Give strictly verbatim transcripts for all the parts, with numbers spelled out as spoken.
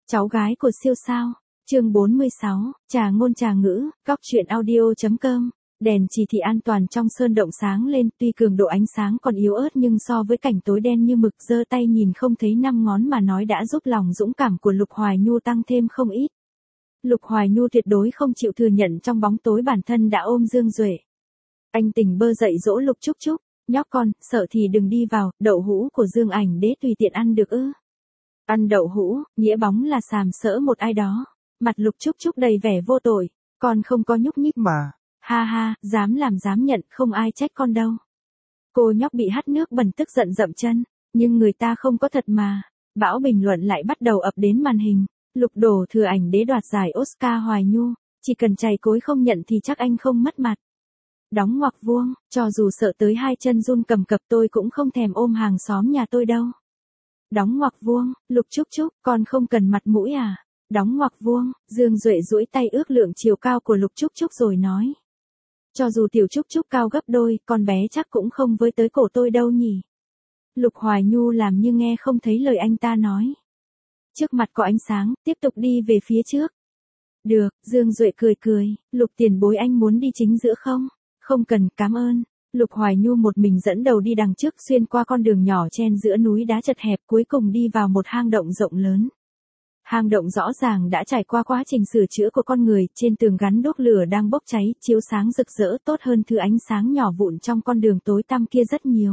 Cháu gái của siêu sao. Chương bốn mươi sáu, trà ngôn trà ngữ, góc truyện audio.com. Đèn chỉ thị an toàn trong sơn động sáng lên, tuy cường độ ánh sáng còn yếu ớt nhưng so với cảnh tối đen như mực giơ tay nhìn không thấy năm ngón mà nói đã giúp lòng dũng cảm của Lục Hoài Nhu tăng thêm không ít. Lục Hoài Nhu tuyệt đối không chịu thừa nhận trong bóng tối bản thân đã ôm Dương Duệ. Anh tình bơ dậy dỗ Lục Trúc Trúc, nhóc con, sợ thì đừng đi vào, đậu hũ của Dương Ảnh Đế tùy tiện ăn được ư. Ăn đậu hũ, nghĩa bóng là sàm sỡ một ai đó. Mặt Lục Trúc Trúc đầy vẻ vô tội, con không có nhúc nhích mà. Ha ha, dám làm dám nhận, không ai trách con đâu. Cô nhóc bị hắt nước bẩn tức giận dậm chân, nhưng người ta không có thật mà. Bão bình luận lại bắt đầu ập đến màn hình. Lục Đổ Thừa Ảnh Đế đoạt giải Oscar Hoài Nhu, chỉ cần chày cối không nhận thì chắc anh không mất mặt. Đóng ngoặc vuông, cho dù sợ tới hai chân run cầm cập tôi cũng không thèm ôm hàng xóm nhà tôi đâu. Đóng ngoặc vuông, Lục Trúc Trúc, con không cần mặt mũi à? Đóng ngoặc vuông, Dương Duệ duỗi tay ước lượng chiều cao của Lục Trúc Trúc rồi nói. Cho dù tiểu Trúc Trúc cao gấp đôi, con bé chắc cũng không với tới cổ tôi đâu nhỉ. Lục Hoài Nhu làm như nghe không thấy lời anh ta nói. Trước mặt có ánh sáng, tiếp tục đi về phía trước. Được, Dương Duệ cười cười, Lục tiền bối anh muốn đi chính giữa không? Không cần, cảm ơn. Lục Hoài Nhu một mình dẫn đầu đi đằng trước xuyên qua con đường nhỏ chen giữa núi đá chật hẹp cuối cùng đi vào một hang động rộng lớn. Hang động rõ ràng đã trải qua quá trình sửa chữa của con người, trên tường gắn đốt lửa đang bốc cháy, chiếu sáng rực rỡ tốt hơn thứ ánh sáng nhỏ vụn trong con đường tối tăm kia rất nhiều.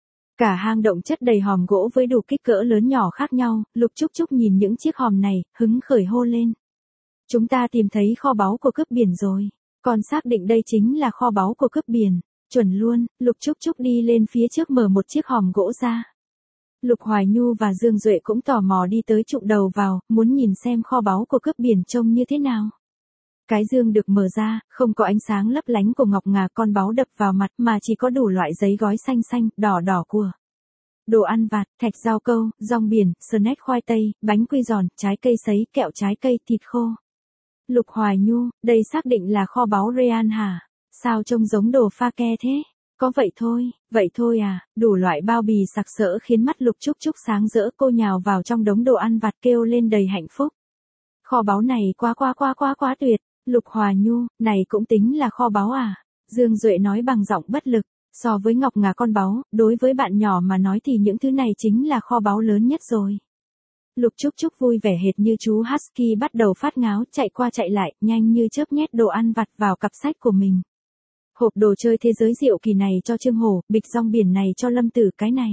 Cả hang động chất đầy hòm gỗ với đủ kích cỡ lớn nhỏ khác nhau, Lục Trúc Trúc nhìn những chiếc hòm này, hứng khởi hô lên. Chúng ta tìm thấy kho báu của cướp biển rồi. Còn xác định đây chính là kho báu của cướp biển. Chuẩn luôn, Lục Trúc Trúc đi lên phía trước mở một chiếc hòm gỗ ra. Lục Hoài Nhu và Dương Duệ cũng tò mò đi tới chụm đầu vào, muốn nhìn xem kho báu của cướp biển trông như thế nào. Cái dương được mở ra, không có ánh sáng lấp lánh của ngọc ngà con báu đập vào mặt mà chỉ có đủ loại giấy gói xanh xanh, đỏ đỏ của. Đồ ăn vặt, thạch rau câu, rong biển, snack khoai tây, bánh quy giòn, trái cây sấy, kẹo trái cây, thịt khô. Lục Hoài Nhu, đây xác định là kho báu Real hả? Sao trông giống đồ pha ke thế? Có vậy thôi, vậy thôi à, đủ loại bao bì sặc sỡ khiến mắt Lục Trúc Trúc sáng rỡ, cô nhào vào trong đống đồ ăn vặt kêu lên đầy hạnh phúc. Kho báu này quá quá quá quá quá tuyệt, Lục Hoài Nhu, này cũng tính là kho báu à? Dương Duệ nói bằng giọng bất lực, so với ngọc ngà con báu, đối với bạn nhỏ mà nói thì những thứ này chính là kho báu lớn nhất rồi. Lục Trúc Trúc vui vẻ hệt như chú Husky bắt đầu phát ngáo, chạy qua chạy lại, nhanh như chớp nhét đồ ăn vặt vào cặp sách của mình. Hộp đồ chơi thế giới diệu kỳ này cho Trương Hổ, bịch rong biển này cho Lâm Tử cái này.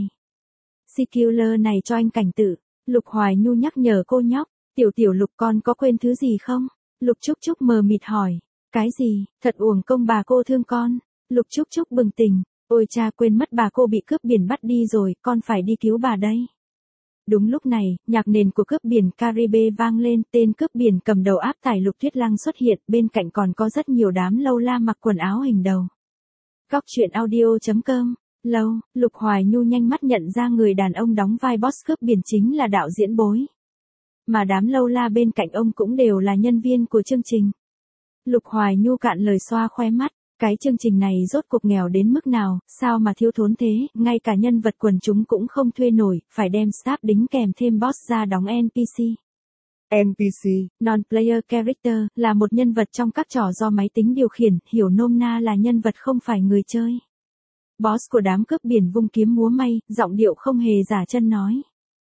Secular này cho anh Cảnh Tử. Lục Hoài Nhu nhắc nhở cô nhóc, tiểu tiểu Lục con có quên thứ gì không? Lục Trúc Trúc mờ mịt hỏi, cái gì, thật uổng công bà cô thương con. Lục Trúc Trúc bừng tỉnh, ôi cha quên mất bà cô bị cướp biển bắt đi rồi, con phải đi cứu bà đây. Đúng lúc này, nhạc nền của cướp biển Caribe vang lên, tên cướp biển cầm đầu áp tải Lục Tuyết Lăng xuất hiện, bên cạnh còn có rất nhiều đám lâu la mặc quần áo hình đầu. Góc truyện audio.com, lâu, Lục Hoài Nhu nhanh mắt nhận ra người đàn ông đóng vai boss cướp biển chính là đạo diễn Bối. Mà đám lâu la bên cạnh ông cũng đều là nhân viên của chương trình. Lục Hoài Nhu cạn lời xoa khoe mắt. Cái chương trình này rốt cuộc nghèo đến mức nào, sao mà thiếu thốn thế, ngay cả nhân vật quần chúng cũng không thuê nổi, phải đem staff đính kèm thêm boss ra đóng en pê xê. en pê xê, Non-Player Character, là một nhân vật trong các trò do máy tính điều khiển, hiểu nôm na là nhân vật không phải người chơi. Boss của đám cướp biển vung kiếm múa may, giọng điệu không hề giả chân nói.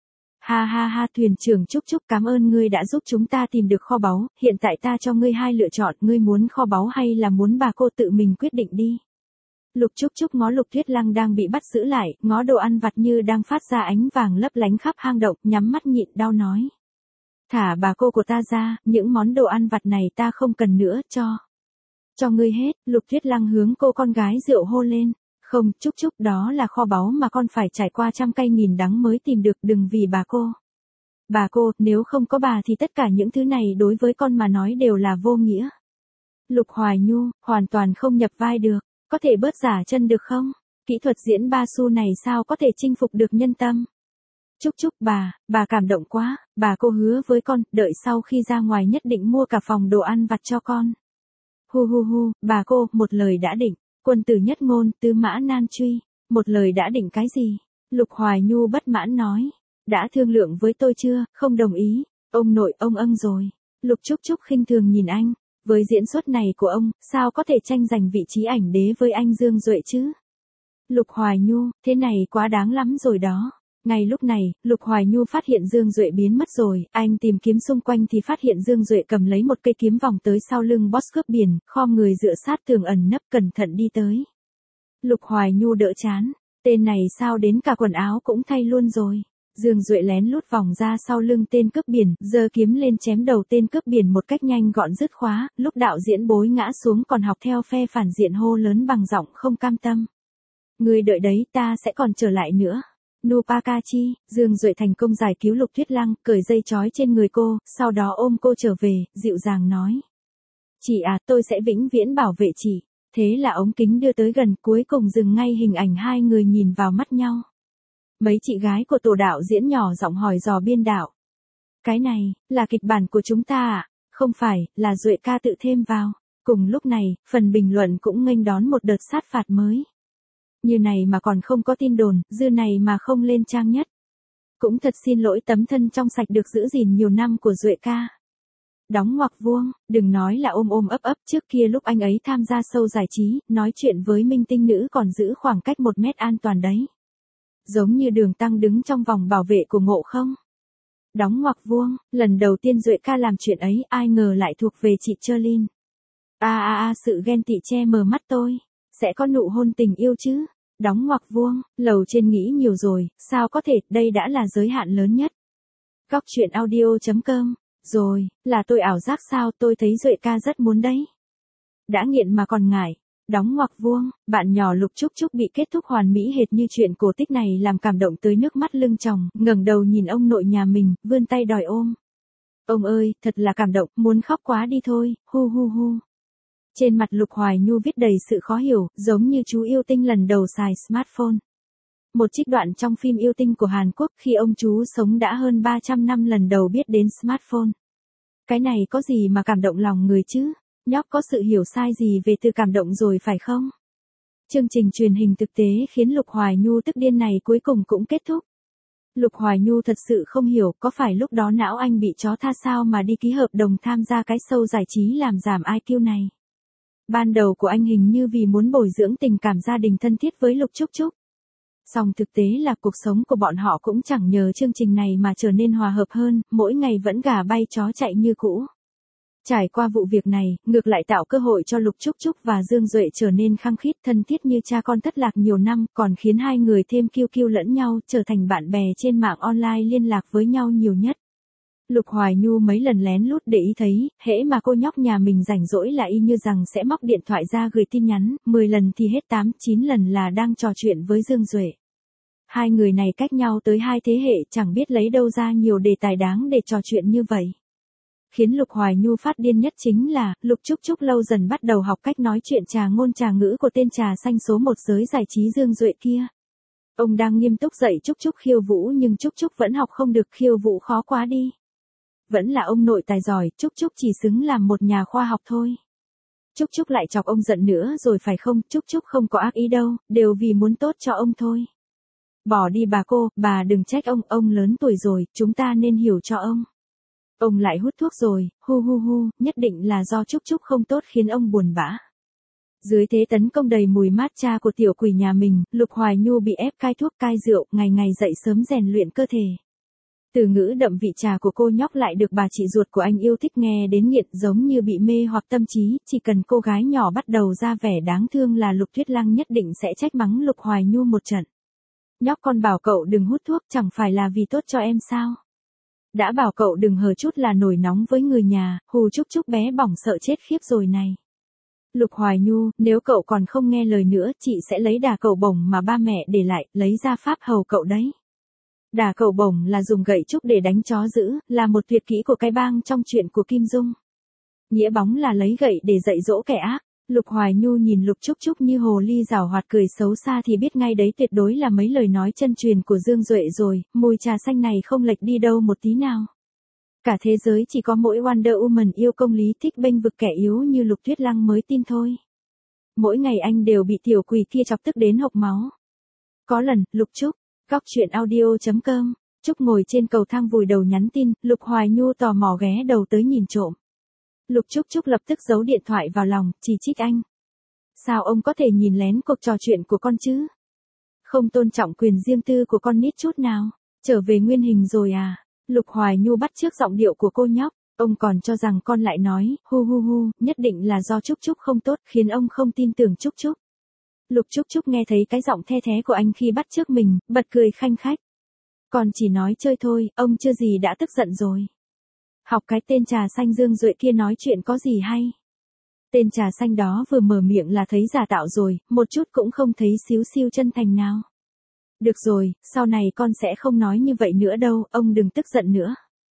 Ha ha ha, thuyền trưởng Trúc Trúc, cảm ơn ngươi đã giúp chúng ta tìm được kho báu, hiện tại ta cho ngươi hai lựa chọn, ngươi muốn kho báu hay là muốn bà cô tự mình quyết định đi. Lục Trúc Trúc ngó Lục Tuyết Lăng đang bị bắt giữ lại, ngó đồ ăn vặt như đang phát ra ánh vàng lấp lánh khắp hang động, nhắm mắt nhịn đau nói. Thả bà cô của ta ra, những món đồ ăn vặt này ta không cần nữa, cho. Cho ngươi hết, Lục Tuyết Lăng hướng cô con gái rượu hô lên. Không, Trúc Trúc, đó là kho báu mà con phải trải qua trăm cay nghìn đắng mới tìm được, đừng vì bà cô. Bà cô, nếu không có bà thì tất cả những thứ này đối với con mà nói đều là vô nghĩa. Lục Hoài Nhu, hoàn toàn không nhập vai được, có thể bớt giả chân được không? Kỹ thuật diễn ba xu này sao có thể chinh phục được nhân tâm? Trúc Trúc bà, bà cảm động quá, bà cô hứa với con, đợi sau khi ra ngoài nhất định mua cả phòng đồ ăn vặt cho con. Hu hu hu, bà cô, một lời đã định. Quân tử nhất ngôn, tư mã nan truy, một lời đã định cái gì? Lục Hoài Nhu bất mãn nói, đã thương lượng với tôi chưa, không đồng ý. Ông nội, ông âng rồi. Lục Trúc Trúc khinh thường nhìn anh. Với diễn xuất này của ông, sao có thể tranh giành vị trí ảnh đế với anh Dương Duệ chứ? Lục Hoài Nhu, thế này quá đáng lắm rồi đó. Ngay lúc này, Lục Hoài Nhu phát hiện Dương Duệ biến mất rồi, anh tìm kiếm xung quanh thì phát hiện Dương Duệ cầm lấy một cây kiếm vòng tới sau lưng boss cướp biển, khom người dựa sát tường ẩn nấp cẩn thận đi tới. Lục Hoài Nhu đỡ chán, tên này sao đến cả quần áo cũng thay luôn rồi. Dương Duệ lén lút vòng ra sau lưng tên cướp biển, giơ kiếm lên chém đầu tên cướp biển một cách nhanh gọn dứt khóa, lúc đạo diễn bối ngã xuống còn học theo phe phản diện hô lớn bằng giọng không cam tâm. Người đợi đấy, ta sẽ còn trở lại nữa. Nupakachi, Dương Duệ thành công giải cứu Lục Tuyết Lăng, cởi dây trói trên người cô, sau đó ôm cô trở về, dịu dàng nói. Chị à, tôi sẽ vĩnh viễn bảo vệ chị. Thế là ống kính đưa tới gần, cuối cùng dừng ngay hình ảnh hai người nhìn vào mắt nhau. Mấy chị gái của tổ đạo diễn nhỏ giọng hỏi dò biên đạo. Cái này, là kịch bản của chúng ta à? Không phải, là Duệ ca tự thêm vào. Cùng lúc này, phần bình luận cũng nghênh đón một đợt sát phạt mới. Như này mà còn không có tin đồn, dư này mà không lên trang nhất. Cũng thật xin lỗi tấm thân trong sạch được giữ gìn nhiều năm của Duệ ca. Đóng ngoặc vuông, đừng nói là ôm ôm ấp ấp, trước kia lúc anh ấy tham gia show giải trí, nói chuyện với minh tinh nữ còn giữ khoảng cách một mét an toàn đấy. Giống như Đường Tăng đứng trong vòng bảo vệ của Ngộ Không. Đóng ngoặc vuông, lần đầu tiên Duệ ca làm chuyện ấy, ai ngờ lại thuộc về chị Cherlin. A a a sự ghen tị che mờ mắt tôi, sẽ có nụ hôn tình yêu chứ. Đóng ngoặc vuông, lầu trên nghĩ nhiều rồi, sao có thể, đây đã là giới hạn lớn nhất. Góc truyện audio chấm com, rồi, là tôi ảo giác sao, tôi thấy Duệ ca rất muốn đấy. Đã nghiện mà còn ngại. Đóng ngoặc vuông, bạn nhỏ Lục Trúc Trúc bị kết thúc hoàn mỹ hệt như chuyện cổ tích này làm cảm động tới nước mắt lưng tròng, ngẩng đầu nhìn ông nội nhà mình, vươn tay đòi ôm. Ông ơi, thật là cảm động, muốn khóc quá đi thôi, hu hu hu. Trên mặt Lục Hoài Nhu viết đầy sự khó hiểu, giống như chú yêu tinh lần đầu xài smartphone. Một trích đoạn trong phim yêu tinh của Hàn Quốc khi ông chú sống đã hơn ba trăm năm lần đầu biết đến smartphone. Cái này có gì mà cảm động lòng người chứ? Nhóc có sự hiểu sai gì về từ cảm động rồi phải không? Chương trình truyền hình thực tế khiến Lục Hoài Nhu tức điên này cuối cùng cũng kết thúc. Lục Hoài Nhu thật sự không hiểu có phải lúc đó não anh bị chó tha sao mà đi ký hợp đồng tham gia cái show giải trí làm giảm i kiu này. Ban đầu của anh hình như vì muốn bồi dưỡng tình cảm gia đình thân thiết với Lục Trúc Trúc. Song thực tế là cuộc sống của bọn họ cũng chẳng nhờ chương trình này mà trở nên hòa hợp hơn, mỗi ngày vẫn gà bay chó chạy như cũ. Trải qua vụ việc này, ngược lại tạo cơ hội cho Lục Trúc Trúc và Dương Duệ trở nên khăng khít thân thiết như cha con thất lạc nhiều năm, còn khiến hai người thêm kiêu kiêu lẫn nhau, trở thành bạn bè trên mạng online liên lạc với nhau nhiều nhất. Lục Hoài Nhu mấy lần lén lút để ý thấy, hễ mà cô nhóc nhà mình rảnh rỗi là y như rằng sẽ móc điện thoại ra gửi tin nhắn, mười lần thì hết tám, chín lần là đang trò chuyện với Dương Duệ. Hai người này cách nhau tới hai thế hệ, chẳng biết lấy đâu ra nhiều đề tài đáng để trò chuyện như vậy. Khiến Lục Hoài Nhu phát điên nhất chính là, Lục Trúc Trúc lâu dần bắt đầu học cách nói chuyện trà ngôn trà ngữ của tên trà xanh số một giới giải trí Dương Duệ kia. Ông đang nghiêm túc dạy Trúc Trúc khiêu vũ nhưng Trúc Trúc vẫn học không được, khiêu vũ khó quá đi. Vẫn là ông nội tài giỏi, Trúc Trúc chỉ xứng làm một nhà khoa học thôi. Trúc Trúc lại chọc ông giận nữa rồi phải không, Trúc Trúc không có ác ý đâu, đều vì muốn tốt cho ông thôi. Bỏ đi bà cô, bà đừng trách ông, ông lớn tuổi rồi, chúng ta nên hiểu cho ông. Ông lại hút thuốc rồi, hu hu hu, nhất định là do Trúc Trúc không tốt khiến ông buồn bã. Dưới thế tấn công đầy mùi matcha của tiểu quỷ nhà mình, Lục Hoài Nhu bị ép cai thuốc cai rượu, ngày ngày dậy sớm rèn luyện cơ thể. Từ ngữ đậm vị trà của cô nhóc lại được bà chị ruột của anh yêu thích nghe đến nghiện, giống như bị mê hoặc tâm trí, chỉ cần cô gái nhỏ bắt đầu ra vẻ đáng thương là Lục Tuyết Lăng nhất định sẽ trách mắng Lục Hoài Nhu một trận. Nhóc con bảo cậu đừng hút thuốc chẳng phải là vì tốt cho em sao? Đã bảo cậu đừng hờ chút là nổi nóng với người nhà, hù Trúc Trúc bé bỏng sợ chết khiếp rồi này. Lục Hoài Nhu, nếu cậu còn không nghe lời nữa, chị sẽ lấy đà cậu bổng mà ba mẹ để lại, lấy ra pháp hầu cậu đấy. Đà cậu bổng là dùng gậy trúc để đánh chó dữ, là một tuyệt kỹ của cái bang trong chuyện của Kim Dung. Nghĩa bóng là lấy gậy để dạy dỗ kẻ ác. Lục Hoài Nhu nhìn Lục Trúc Trúc như hồ ly giảo hoạt cười xấu xa thì biết ngay đấy tuyệt đối là mấy lời nói chân truyền của Dương Duệ rồi, mùi trà xanh này không lệch đi đâu một tí nào. Cả thế giới chỉ có mỗi Wonder Woman yêu công lý thích bênh vực kẻ yếu như Lục Tuyết Lăng mới tin thôi. Mỗi ngày anh đều bị tiểu quỷ kia chọc tức đến hộc máu. Có lần, Lục Trúc, góc truyện audio chấm com Trúc ngồi trên cầu thang vùi đầu nhắn tin, Lục Hoài Nhu tò mò ghé đầu tới nhìn trộm. Lục Trúc Trúc lập tức giấu điện thoại vào lòng, chỉ trích anh. Sao ông có thể nhìn lén cuộc trò chuyện của con chứ? Không tôn trọng quyền riêng tư của con nít chút nào. Trở về nguyên hình rồi à? Lục Hoài Nhu bắt chước giọng điệu của cô nhóc. Ông còn cho rằng con lại nói, hu hu hu, nhất định là do Trúc Trúc không tốt, khiến ông không tin tưởng Trúc Trúc. Lục Trúc Trúc nghe thấy cái giọng the thé của anh khi bắt chước mình, bật cười khanh khách. Còn chỉ nói chơi thôi, ông chưa gì đã tức giận rồi. Học cái tên trà xanh Dương Duệ kia nói chuyện có gì hay. Tên trà xanh đó vừa mở miệng là thấy giả tạo rồi, một chút cũng không thấy xíu xiu chân thành nào. Được rồi, sau này con sẽ không nói như vậy nữa đâu, ông đừng tức giận nữa.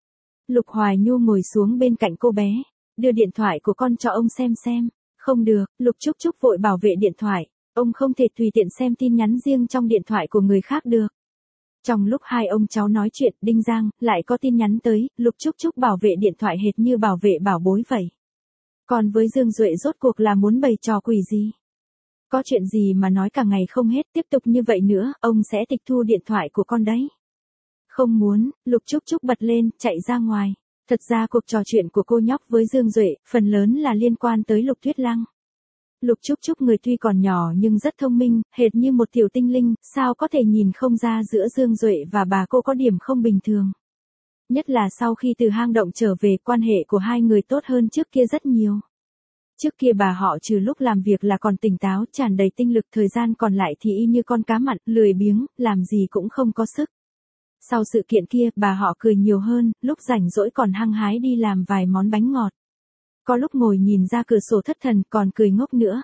Lục Hoài Nhu ngồi xuống bên cạnh cô bé, đưa điện thoại của con cho ông xem xem. Không được, Lục Trúc Trúc vội bảo vệ điện thoại, ông không thể tùy tiện xem tin nhắn riêng trong điện thoại của người khác được. Trong lúc hai ông cháu nói chuyện, Đinh Giang lại có tin nhắn tới, Lục Trúc Trúc bảo vệ điện thoại hệt như bảo vệ bảo bối vậy. Còn với Dương Duệ rốt cuộc là muốn bày trò quỷ gì? Có chuyện gì mà nói cả ngày không hết, tiếp tục như vậy nữa, ông sẽ tịch thu điện thoại của con đấy. Không muốn, Lục Trúc Trúc bật lên, chạy ra ngoài. Thật ra cuộc trò chuyện của cô nhóc với Dương Duệ, phần lớn là liên quan tới Lục Tuyết Lăng. Lục Trúc Trúc người tuy còn nhỏ nhưng rất thông minh, hệt như một tiểu tinh linh, sao có thể nhìn không ra giữa Dương Duệ và bà cô có điểm không bình thường. Nhất là sau khi từ hang động trở về, quan hệ của hai người tốt hơn trước kia rất nhiều. Trước kia bà họ trừ lúc làm việc là còn tỉnh táo, tràn đầy tinh lực, thời gian còn lại thì y như con cá mặn, lười biếng, làm gì cũng không có sức. Sau sự kiện kia, bà họ cười nhiều hơn, lúc rảnh rỗi còn hăng hái đi làm vài món bánh ngọt. Có lúc ngồi nhìn ra cửa sổ thất thần, còn cười ngốc nữa.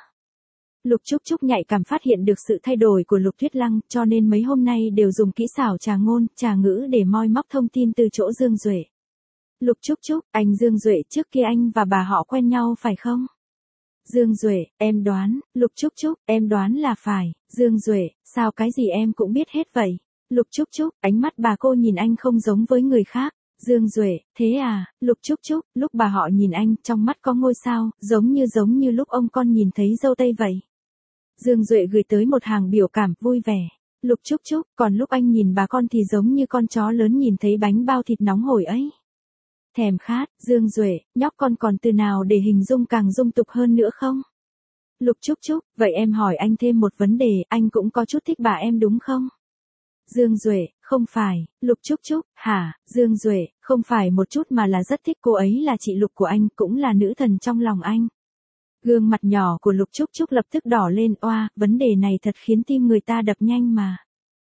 Lục Trúc Trúc nhạy cảm phát hiện được sự thay đổi của Lục Tuyết Lăng, cho nên mấy hôm nay đều dùng kỹ xảo trà ngôn, trà ngữ để moi móc thông tin từ chỗ Dương Duệ. Lục Trúc Trúc, anh Dương Duệ, trước kia anh và bà họ quen nhau phải không? Dương Duệ, em đoán. Lục Trúc Trúc, em đoán là phải. Dương Duệ, sao cái gì em cũng biết hết vậy? Lục Trúc Trúc, ánh mắt bà cô nhìn anh không giống với người khác. Dương Duệ, thế à? Lục Trúc Trúc, lúc bà họ nhìn anh, trong mắt có ngôi sao, giống như giống như lúc ông con nhìn thấy dâu tây vậy. Dương Duệ gửi tới một hàng biểu cảm, vui vẻ. Lục Trúc Trúc, còn lúc anh nhìn bà con thì giống như con chó lớn nhìn thấy bánh bao thịt nóng hổi ấy. Thèm khát. Dương Duệ, nhóc con còn từ nào để hình dung càng dung tục hơn nữa không? Lục Trúc Trúc, vậy em hỏi anh thêm một vấn đề, anh cũng có chút thích bà em đúng không? Dương Duệ, không phải. Lục Trúc Trúc, hả? Dương Duệ, không phải một chút mà là rất thích cô ấy, là chị Lục của anh, cũng là nữ thần trong lòng anh. Gương mặt nhỏ của Lục Trúc Trúc lập tức đỏ lên, oa, vấn đề này thật khiến tim người ta đập nhanh mà.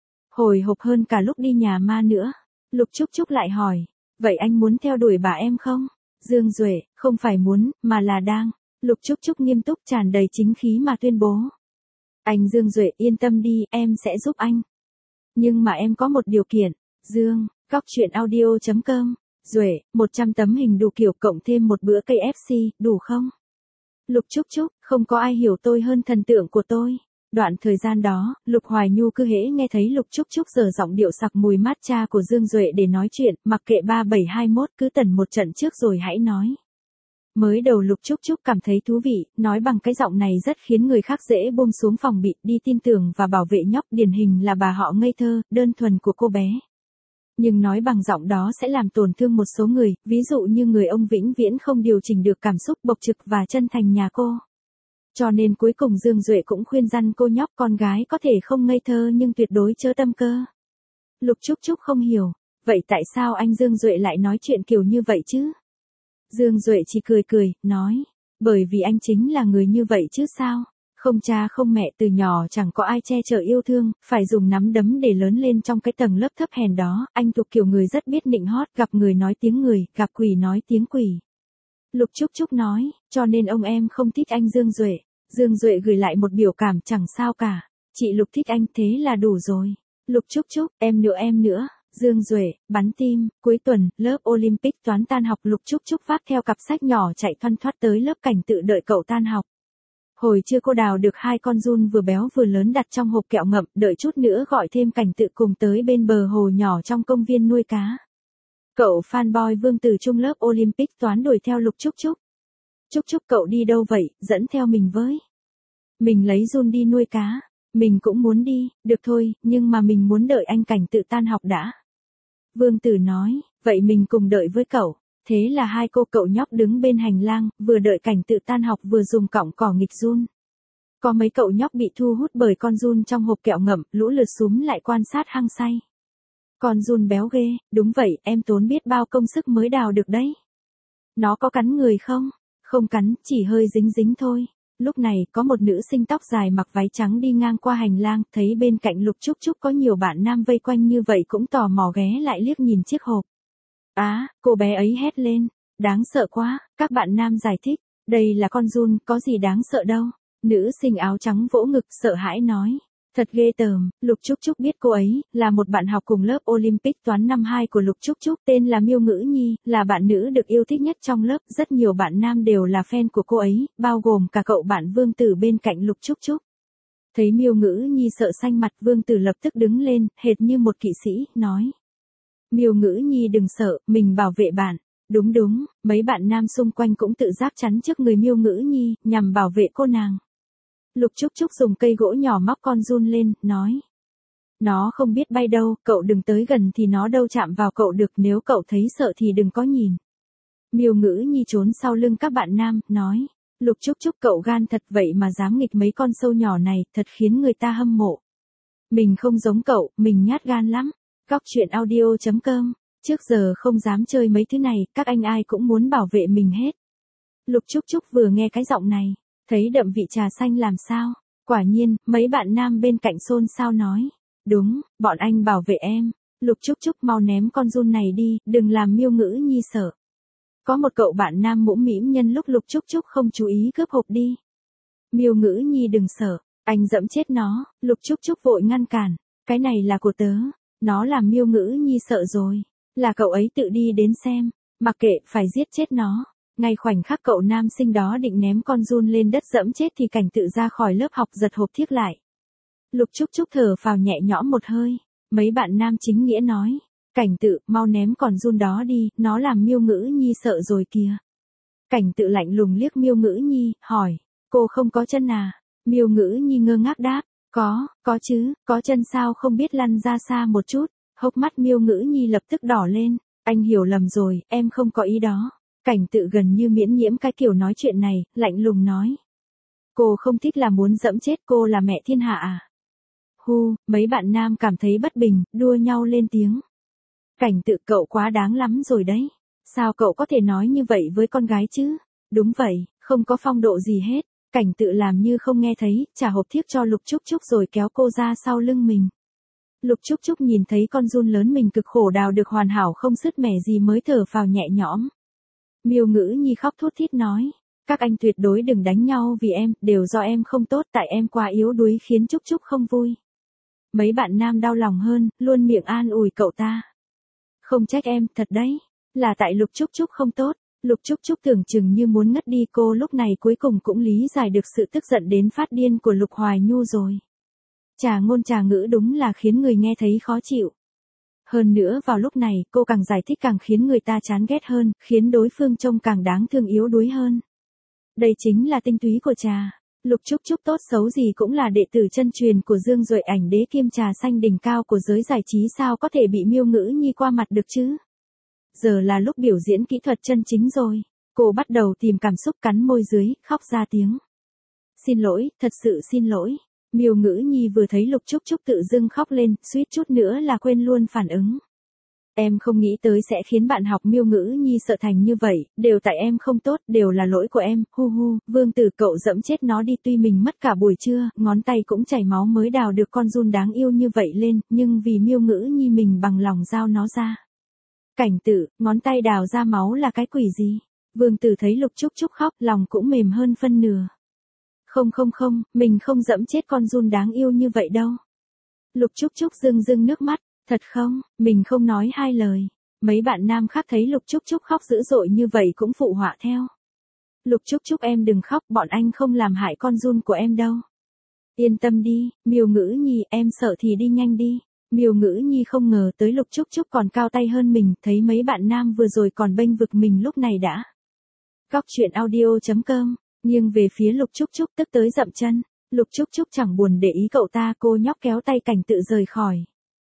Hồi hộp hơn cả lúc đi nhà ma nữa. Lục Trúc Trúc lại hỏi, vậy anh muốn theo đuổi bà em không? Dương Duệ, không phải muốn, mà là đang. Lục Trúc Trúc nghiêm túc tràn đầy chính khí mà tuyên bố. Anh Dương Duệ, yên tâm đi, em sẽ giúp anh. Nhưng mà em có một điều kiện. Dương, góc chuyện audio chấm com. Duệ, một trăm tấm hình đủ kiểu cộng thêm một bữa cây ép xê, đủ không? Lục Trúc Trúc, không có ai hiểu tôi hơn thần tượng của tôi. Đoạn thời gian đó, Lục Hoài Nhu cứ hễ nghe thấy Lục Trúc Trúc giở giọng điệu sặc mùi matcha của Dương Duệ để nói chuyện, mặc kệ ba bảy hai mốt, cứ tần một trận trước rồi hãy nói. Mới đầu Lục Trúc Trúc cảm thấy thú vị, nói bằng cái giọng này rất khiến người khác dễ buông xuống phòng bị, đi tin tưởng và bảo vệ nhóc, điển hình là bà họ ngây thơ, đơn thuần của cô bé. Nhưng nói bằng giọng đó sẽ làm tổn thương một số người, ví dụ như người ông vĩnh viễn không điều chỉnh được cảm xúc bộc trực và chân thành nhà cô. Cho nên cuối cùng Dương Duệ cũng khuyên răn cô nhóc, con gái có thể không ngây thơ nhưng tuyệt đối chớ tâm cơ. Lục Trúc Trúc không hiểu, vậy tại sao anh Dương Duệ lại nói chuyện kiểu như vậy chứ? Dương Duệ chỉ cười cười, nói, bởi vì anh chính là người như vậy chứ sao? Không cha không mẹ, từ nhỏ chẳng có ai che chở yêu thương, phải dùng nắm đấm để lớn lên trong cái tầng lớp thấp hèn đó, anh thuộc kiểu người rất biết nịnh hót, gặp người nói tiếng người, gặp quỷ nói tiếng quỷ. Lục Trúc Trúc nói, cho nên ông em không thích anh Dương Duệ. Dương Duệ gửi lại một biểu cảm, chẳng sao cả. Chị Lục thích anh thế là đủ rồi. Lục Trúc Trúc, em nữa em nữa. Dương Duệ, bắn tim. Cuối tuần, lớp Olympic toán tan học, Lục Trúc Trúc vác theo cặp sách nhỏ chạy thoăn thoắt tới lớp cảnh tự đợi cậu tan học. Hồi trưa cô đào được hai con giun vừa béo vừa lớn đặt trong hộp kẹo ngậm, đợi chút nữa gọi thêm cảnh tự cùng tới bên bờ hồ nhỏ trong công viên nuôi cá. Cậu fanboy Vương từ trung lớp Olympic toán đuổi theo Lục Trúc Trúc. Trúc Trúc, cậu đi đâu vậy, dẫn theo mình với. Mình lấy giun đi nuôi cá. Mình cũng muốn đi, được thôi, nhưng mà mình muốn đợi anh cảnh tự tan học đã. Vương Tử nói, vậy mình cùng đợi với cậu. Thế là hai cô cậu nhóc đứng bên hành lang, vừa đợi Cảnh Tự tan học vừa dùng cọng cỏ nghịch giun. Có mấy cậu nhóc bị thu hút bởi con giun trong hộp kẹo ngậm, lũ lượt xúm lại quan sát hăng say. Con giun béo ghê, đúng vậy, em tốn biết bao công sức mới đào được đấy. Nó có cắn người không? Không cắn, chỉ hơi dính dính thôi. Lúc này, có một nữ sinh tóc dài mặc váy trắng đi ngang qua hành lang, thấy bên cạnh Lục Trúc Trúc có nhiều bạn nam vây quanh như vậy cũng tò mò ghé lại liếc nhìn chiếc hộp. Á, à, cô bé ấy hét lên, đáng sợ quá, các bạn nam giải thích, đây là con giun, có gì đáng sợ đâu. Nữ sinh áo trắng vỗ ngực sợ hãi nói, thật ghê tởm. Lục Trúc Trúc biết cô ấy, là một bạn học cùng lớp Olympic toán năm hai của Lục Trúc Trúc, tên là Miêu Ngữ Nhi, là bạn nữ được yêu thích nhất trong lớp, rất nhiều bạn nam đều là fan của cô ấy, bao gồm cả cậu bạn Vương Tử bên cạnh Lục Trúc Trúc. Thấy Miêu Ngữ Nhi sợ xanh mặt, Vương Tử lập tức đứng lên, hệt như một kỵ sĩ, nói. Miêu Ngữ Nhi đừng sợ, mình bảo vệ bạn. Đúng đúng, mấy bạn nam xung quanh cũng tự giác chắn trước người Miêu Ngữ Nhi, nhằm bảo vệ cô nàng. Lục Trúc Trúc dùng cây gỗ nhỏ móc con giun lên, nói. Nó không biết bay đâu, cậu đừng tới gần thì nó đâu chạm vào cậu được, nếu cậu thấy sợ thì đừng có nhìn. Miêu Ngữ Nhi trốn sau lưng các bạn nam, nói. Lục Trúc Trúc cậu gan thật vậy mà dám nghịch mấy con sâu nhỏ này, thật khiến người ta hâm mộ. Mình không giống cậu, mình nhát gan lắm. Cóc truyện audio chấm com, trước giờ không dám chơi mấy thứ này, các anh ai cũng muốn bảo vệ mình hết. Lục Trúc Trúc vừa nghe cái giọng này, thấy đậm vị trà xanh làm sao. Quả nhiên, mấy bạn nam bên cạnh xôn xao nói. Đúng, bọn anh bảo vệ em. Lục Trúc Trúc mau ném con giun này đi, đừng làm Miêu Ngữ Nhi sợ. Có một cậu bạn nam mũm mĩm nhân lúc Lục Trúc Trúc không chú ý cướp hộp đi. Miêu Ngữ Nhi đừng sợ, anh dẫm chết nó. Lục Trúc Trúc vội ngăn cản. Cái này là của tớ. Nó làm Miêu Ngữ Nhi sợ rồi. Là cậu ấy tự đi đến xem. Mặc kệ, phải giết chết nó. Ngay khoảnh khắc cậu nam sinh đó định ném con giun lên đất dẫm chết thì Cảnh Tự ra khỏi lớp học giật hộp thiếc lại. Lục Trúc Trúc thở phào nhẹ nhõm một hơi. Mấy bạn nam chính nghĩa nói. Cảnh Tự, mau ném con giun đó đi, nó làm Miêu Ngữ Nhi sợ rồi kìa. Cảnh Tự lạnh lùng liếc Miêu Ngữ Nhi, hỏi. Cô không có chân à? Miêu Ngữ Nhi ngơ ngác đáp. Có, có chứ, có chân sao không biết lăn ra xa một chút. Hốc mắt Miêu Ngữ Nhi lập tức đỏ lên. Anh hiểu lầm rồi, em không có ý đó. Cảnh Tự gần như miễn nhiễm cái kiểu nói chuyện này, lạnh lùng nói. Cô không thích là muốn dẫm chết cô là mẹ thiên hạ à? Hu, mấy bạn nam cảm thấy bất bình, đua nhau lên tiếng. Cảnh Tự cậu quá đáng lắm rồi đấy. Sao cậu có thể nói như vậy với con gái chứ? Đúng vậy, không có phong độ gì hết. Cảnh Tự làm như không nghe thấy, trả hộp thiếc cho Lục Trúc Trúc rồi kéo cô ra sau lưng mình. Lục Trúc Trúc nhìn thấy con giun lớn mình cực khổ đào được hoàn hảo không sứt mẻ gì mới thở phào nhẹ nhõm. Miêu Ngữ Nhi khóc thút thít nói. Các anh tuyệt đối đừng đánh nhau vì em, đều do em không tốt tại em quá yếu đuối khiến Trúc Trúc không vui. Mấy bạn nam đau lòng hơn, luôn miệng an ủi cậu ta. Không trách em, thật đấy. Là tại Lục Trúc Trúc không tốt. Lục Trúc Trúc tưởng chừng như muốn ngất đi, cô lúc này cuối cùng cũng lý giải được sự tức giận đến phát điên của Lục Hoài Nhu rồi. Trà ngôn trà ngữ đúng là khiến người nghe thấy khó chịu. Hơn nữa vào lúc này cô càng giải thích càng khiến người ta chán ghét hơn, khiến đối phương trông càng đáng thương yếu đuối hơn. Đây chính là tinh túy của trà. Lục Trúc Trúc tốt xấu gì cũng là đệ tử chân truyền của Dương Duệ Ảnh Đế kiêm trà xanh đỉnh cao của giới giải trí, sao có thể bị Miêu Ngữ Nhi qua mặt được chứ? Giờ là lúc biểu diễn kỹ thuật chân chính rồi. Cô bắt đầu tìm cảm xúc, cắn môi dưới, khóc ra tiếng. Xin lỗi, thật sự xin lỗi. Miêu Ngữ Nhi vừa thấy Lục Trúc Trúc tự dưng khóc lên, suýt chút nữa là quên luôn phản ứng. Em không nghĩ tới sẽ khiến bạn học Miêu Ngữ Nhi sợ thành như vậy, đều tại em không tốt, đều là lỗi của em, hu hu, Vương Tử cậu dẫm chết nó đi, tuy mình mất cả buổi trưa, ngón tay cũng chảy máu mới đào được con giun đáng yêu như vậy lên, nhưng vì Miêu Ngữ Nhi mình bằng lòng giao nó ra. Cảnh Tự, ngón tay đào ra máu là cái quỷ gì? Vương Tử thấy Lục Trúc Trúc khóc, lòng cũng mềm hơn phân nửa. Không không không, mình không dẫm chết con giun đáng yêu như vậy đâu. Lục Trúc Trúc rưng rưng nước mắt, thật không, mình không nói hai lời. Mấy bạn nam khác thấy Lục Trúc Trúc khóc dữ dội như vậy cũng phụ họa theo. Lục Trúc Trúc em đừng khóc, bọn anh không làm hại con giun của em đâu. Yên tâm đi, Miêu Ngữ Nhi, em sợ thì đi nhanh đi. Miêu Ngữ Nhi không ngờ tới Lục Trúc Trúc còn cao tay hơn mình, thấy mấy bạn nam vừa rồi còn bênh vực mình lúc này đã. Cóc truyện audio chấm com, nghiêng về phía Lục Trúc Trúc tức tới dậm chân. Lục Trúc Trúc chẳng buồn để ý cậu ta, cô nhóc kéo tay Cảnh Tự rời khỏi.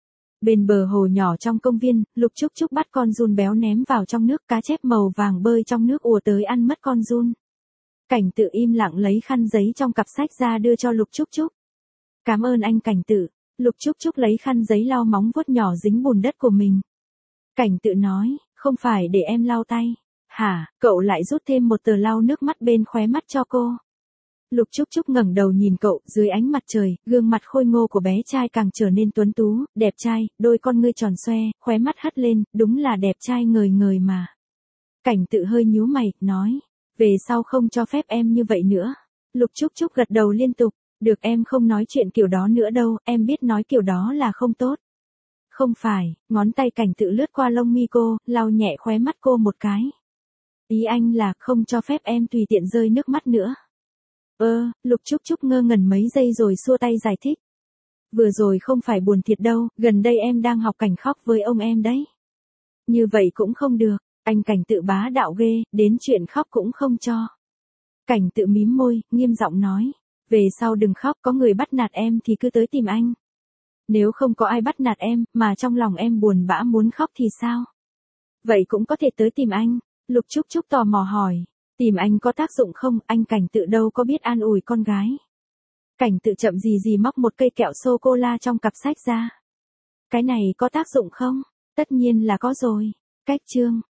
Bên bờ hồ nhỏ trong công viên, Lục Trúc Trúc bắt con giun béo ném vào trong nước, cá chép màu vàng bơi trong nước ùa tới ăn mất con giun. Cảnh Tự im lặng lấy khăn giấy trong cặp sách ra đưa cho Lục Trúc Trúc. Cảm ơn anh Cảnh Tự. Lục Trúc Trúc lấy khăn giấy lau móng vuốt nhỏ dính bùn đất của mình. Cảnh Tự nói, không phải để em lau tay. Hả, cậu lại rút thêm một tờ lau nước mắt bên khóe mắt cho cô. Lục Trúc Trúc ngẩng đầu nhìn cậu, dưới ánh mặt trời, gương mặt khôi ngô của bé trai càng trở nên tuấn tú, đẹp trai, đôi con ngươi tròn xoe, khóe mắt hất lên, đúng là đẹp trai ngời ngời mà. Cảnh Tự hơi nhíu mày, nói, về sau không cho phép em như vậy nữa. Lục Trúc Trúc gật đầu liên tục, được em không nói chuyện kiểu đó nữa đâu, em biết nói kiểu đó là không tốt. Không phải, ngón tay Cảnh Tự lướt qua lông mi cô, lau nhẹ khóe mắt cô một cái. Ý anh là không cho phép em tùy tiện rơi nước mắt nữa. Ơ, Lục Trúc Trúc ngơ ngẩn mấy giây rồi xua tay giải thích. Vừa rồi không phải buồn thiệt đâu, gần đây em đang học cảnh khóc với ông em đấy. Như vậy cũng không được, anh Cảnh Tự bá đạo ghê, đến chuyện khóc cũng không cho. Cảnh Tự mím môi, nghiêm giọng nói, về sau đừng khóc, có người bắt nạt em thì cứ tới tìm anh. Nếu không có ai bắt nạt em, mà trong lòng em buồn bã muốn khóc thì sao? Vậy cũng có thể tới tìm anh. Lục Trúc Trúc tò mò hỏi. Tìm anh có tác dụng không, anh Cảnh Tự đâu có biết an ủi con gái. Cảnh Tự chậm gì gì móc một cây kẹo sô-cô-la trong cặp sách ra. Cái này có tác dụng không? Tất nhiên là có rồi. Cách chương.